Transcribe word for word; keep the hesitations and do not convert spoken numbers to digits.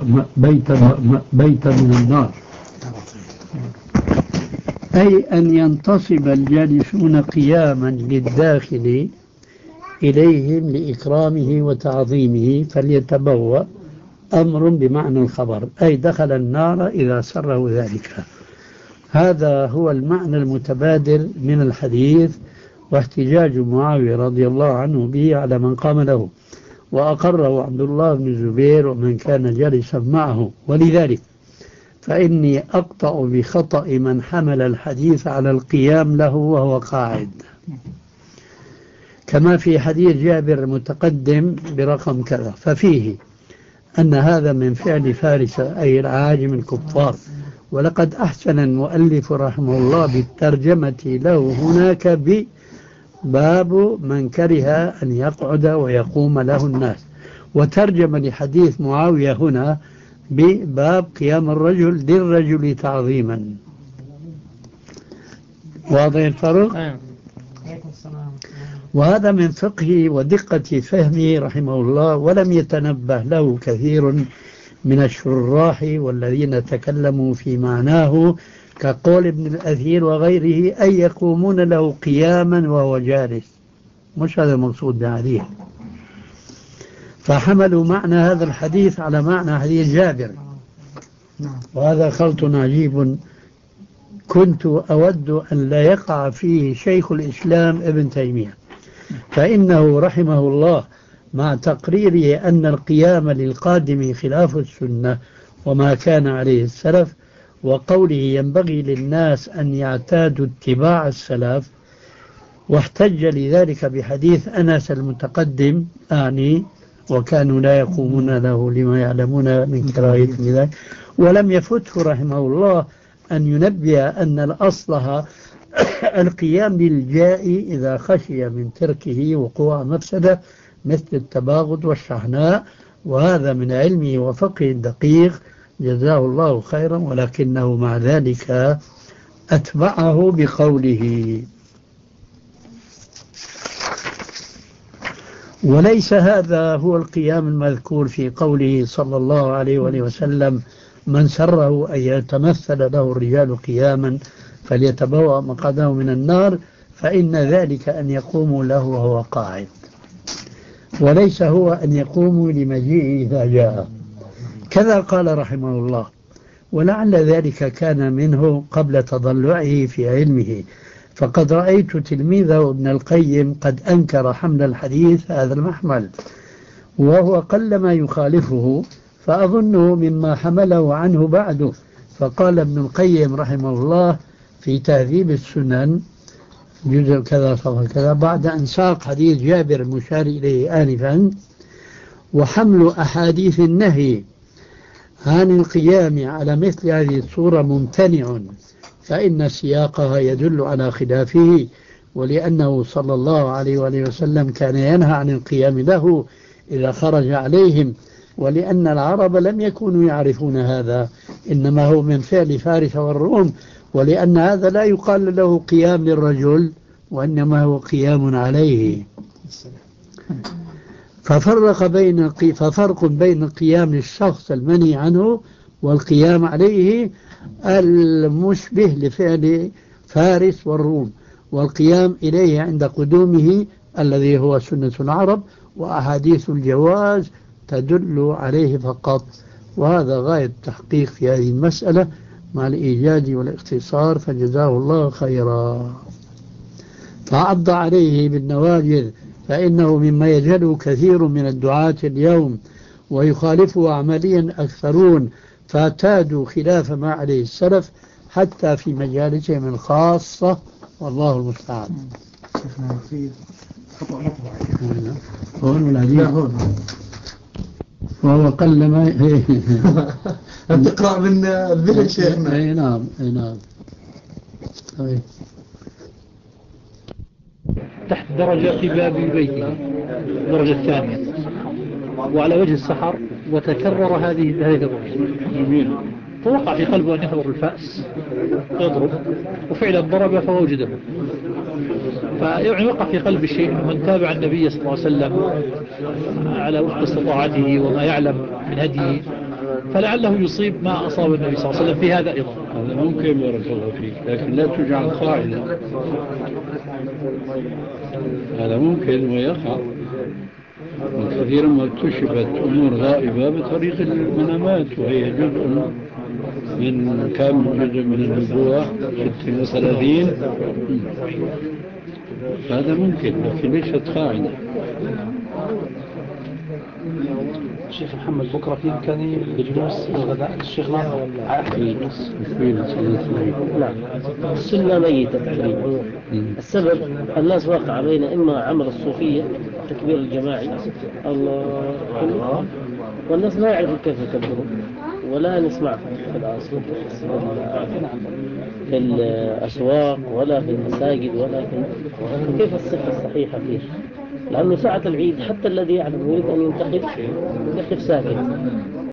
بيتا بيتا من النار، أي أن ينتصب الجالسون قياما للداخل إليهم لإكرامه وتعظيمه، فليتبوأ أمر بمعنى الخبر، أي دخل النار إذا سره ذلك. هذا هو المعنى المتبادر من الحديث، واحتجاج معاوية رضي الله عنه به على من قام له، وأقره عبد الله بن الزبير ومن كان جالسا معه. ولذلك فإني أقطع بخطأ من حمل الحديث على القيام له وهو قاعد، كما في حديث جابر المتقدم برقم كذا، ففيه أن هذا من فعل فارس أي العاجم الكفار. ولقد أحسن المؤلف رحمه الله بالترجمة له هناك بباب من كره أن يقعد ويقوم له الناس، وترجم لحديث معاوية هنا بباب قيام الرجل للرجل تعظيما. واضح الفرق؟ وهذا من فقه ودقة فهمه رحمه الله، ولم يتنبه له كثير من الشراح والذين تكلموا في معناه كقول ابن الأثير وغيره، أي يقومون له قياما وهو جالس، مش هذا المقصود بهذه. فحملوا معنى هذا الحديث على معنى حديث جابر، وهذا خلط عجيب كنت أود أن لا يقع فيه شيخ الإسلام ابن تيمية، فإنه رحمه الله مع تقريره أن القيام للقادم خلاف السنة وما كان عليه السلف، وقوله ينبغي للناس أن يعتادوا اتباع السلف، واحتج لذلك بحديث أنس المتقدم أعني وكانوا لا يقومون له لما يعلمون من كراهية ذلك. ولم يفته رحمه الله أن ينبه أن الأصل القيام للجائي إذا خشي من تركه وقوع مفسدة مثل التباغض والشحناء، وهذا من علمه وفقه الدقيق جزاه الله خيرا، ولكنه مع ذلك أتبعه بقوله. وليس هذا هو القيام المذكور في قوله صلى الله عليه وآله وسلم من سره أن يتمثل له الرجال قياما فليتبوأ مقعده من النار، فإن ذلك أن يقوموا له وهو قاعد، وليس هو أن يقوموا لمجيئه إذا جاء. كذا قال رحمه الله، ولعل ذلك كان منه قبل تضلعه في علمه، فقد رأيت تلميذه ابن القيم قد أنكر حمل الحديث هذا المحمل، وهو قلما يخالفه، فأظنه مما حمله عنه بعده. فقال ابن القيم رحمه الله في تهذيب السنن جزء كذا صفحة كذا بعد أن ساق حديث جابر المشار إليه آنفا، وحمل أحاديث النهي عن القيام على مثل هذه الصورة ممتنع، فإن سياقها يدل على خلافه، ولأنه صلى الله عليه وآله وسلم كان ينهى عن القيام له إذا خرج عليهم، ولأن العرب لم يكونوا يعرفون هذا، إنما هو من فعل فارس والروم، ولأن هذا لا يقال له قيام للرجل وإنما هو قيام عليه. ففرق بين ففرق بين القيام للشخص المنهي عنه والقيام عليه المشبه لفعل فارس والروم، والقيام إليه عند قدومه الذي هو سنة العرب، وأحاديث الجواز تدل عليه فقط. وهذا غاية التحقيق في هذه المسألة مع الإيجاز والاختصار، فجزاه الله خيرا. فعض عليه بالنواجذ، فإنه مما يجهله كثير من الدعاة اليوم ويخالفه عمليا أكثرون، فاعتادوا خلاف ما عليه السلف حتى في مجالسهم الخاصة، والله المستعان. هون ولا دي؟ وهو قل ما تقرأ من الذهن شيخنا. اي نعم اي نعم. تحت درجة في باب بيته الدرجة الثانية وعلى وجه السحر، وتكرر هذه هذه الرؤية، فوقع في قلبه أن يحضر الفأس يضرب، وفعلا ضرب فوجده. فيعني وقع في قلب الشيء أنه من تابع النبي صلى الله عليه وسلم على وفق استطاعته وما يعلم من هديه فلعله يصيب ما أصاب النبي صلى الله عليه وسلم في هذا أيضا. هذا ممكن بارك الله فيك، لكن لا تجعل قاعدة. هذا ممكن ويقع، وكثيرا ما اكتشفت أمور غائبة بطريق المنامات، وهي جزء من كم جزء من النبوة ست وثلاثين. هذا ممكن لكن ليست قاعدة. الشيخ محمد بكرة في إمكانية بجلوس الغداء الشيخ ناصر في نعم السنة ميتة تقريبا. السبب الناس واقع بين إما عمل الصوفية تكبير الجماعي الله، والناس لا يعرفوا كيف يكبروا، ولا نسمع في الأسواق في الأسواق ولا في المساجد ولا في كيف الصفة الصحيحة فيه. لأنه ساعة العيد حتى الذي يعلم يريد أن ينتخب يقف ساكت،